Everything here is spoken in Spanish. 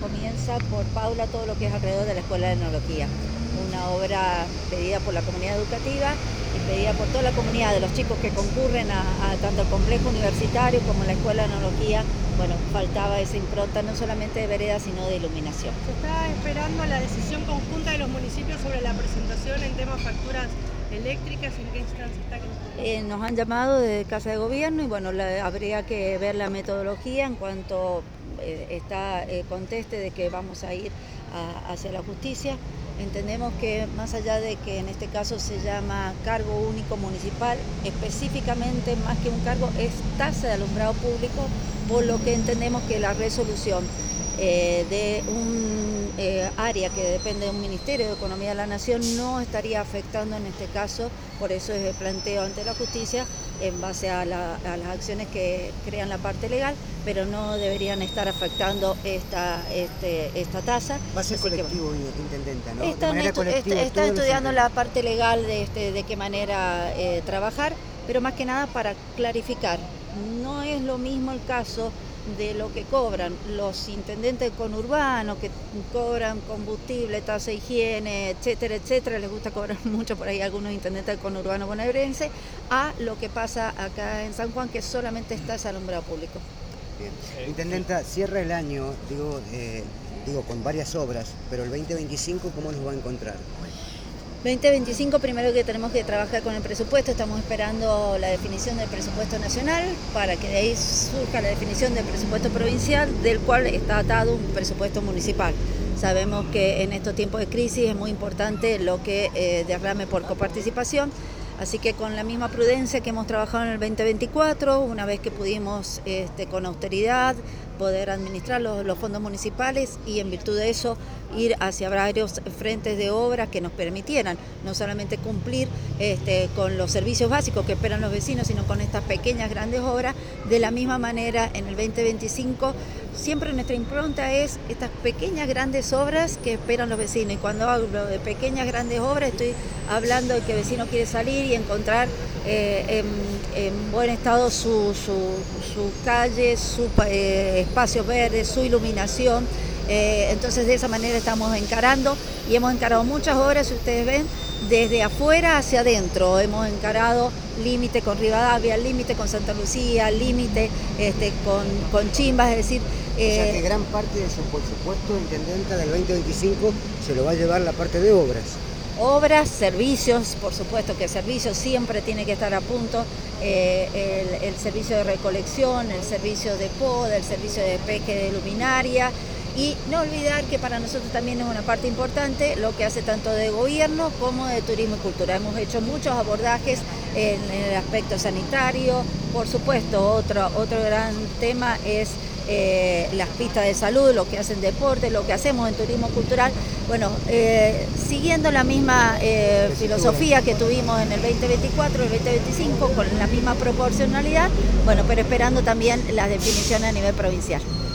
comienza por Paula todo lo que es alrededor de la Escuela de Enología, una obra pedida por la comunidad educativa y pedida por toda la comunidad de los chicos que concurren a tanto el complejo universitario como la Escuela de Enología. Bueno, faltaba esa impronta no solamente de vereda, sino de iluminación. ¿Se está esperando la decisión conjunta de los municipios sobre la presentación en temas facturas eléctricas? ¿En qué instancia está? Nos han llamado de Casa de Gobierno y bueno, habría que ver la metodología en cuanto está conteste de que vamos a ir hacia la justicia. Entendemos que más allá de que en este caso se llama cargo único municipal, específicamente más que un cargo es tasa de alumbrado público, por lo que entendemos que la resolución de un área que depende de un Ministerio de Economía de la Nación no estaría afectando en este caso, por eso es el planteo ante la justicia en base a las acciones que crean la parte legal, pero no deberían estar afectando esta tasa. Va a ser colectivo, intendenta, ¿no? Está estudiando la parte legal de qué manera trabajar, pero más que nada para clarificar. No es lo mismo el caso de lo que cobran los intendentes conurbanos, que cobran combustible, tasa de higiene, etcétera, etcétera, les gusta cobrar mucho por ahí a algunos intendentes conurbanos bonaerenses, a lo que pasa acá en San Juan, que solamente es tasa de alumbrado público. Bien. Intendenta, cierra el año, digo, con varias obras, pero el 2025, ¿cómo nos va a encontrar? 2025 primero que tenemos que trabajar con el presupuesto, estamos esperando la definición del presupuesto nacional para que de ahí surja la definición del presupuesto provincial, del cual está atado un presupuesto municipal. Sabemos que en estos tiempos de crisis es muy importante lo que derrame por coparticipación, así que con la misma prudencia que hemos trabajado en el 2024, una vez que pudimos con austeridad poder administrar los fondos municipales y en virtud de eso ir hacia varios frentes de obra que nos permitieran no solamente cumplir con los servicios básicos que esperan los vecinos, sino con estas pequeñas grandes obras. De la misma manera en el 2025 siempre nuestra impronta es estas pequeñas grandes obras que esperan los vecinos, y cuando hablo de pequeñas grandes obras estoy hablando de que el vecino quiere salir y encontrar en buen estado su calle, sus espacios verdes, su iluminación. Entonces de esa manera estamos encarando y hemos encarado muchas obras, si ustedes ven, desde afuera hacia adentro. Hemos encarado límite con Rivadavia, límite con Santa Lucía, límite con Chimbas, es decir... o sea que gran parte de su presupuesto, intendenta, del 2025 se lo va a llevar la parte de obras. Obras, servicios, por supuesto que servicios siempre tiene que estar a punto, el servicio de recolección, el servicio de poda, el servicio de despeje de luminaria, y no olvidar que para nosotros también es una parte importante lo que hace tanto de gobierno como de turismo y cultura. Hemos hecho muchos abordajes en el aspecto sanitario, por supuesto otro gran tema es las pistas de salud, lo que hacen deporte, lo que hacemos en turismo cultural, bueno, siguiendo la misma filosofía que tuvimos en el 2024, el 2025, con la misma proporcionalidad, bueno, pero esperando también las definiciones a nivel provincial.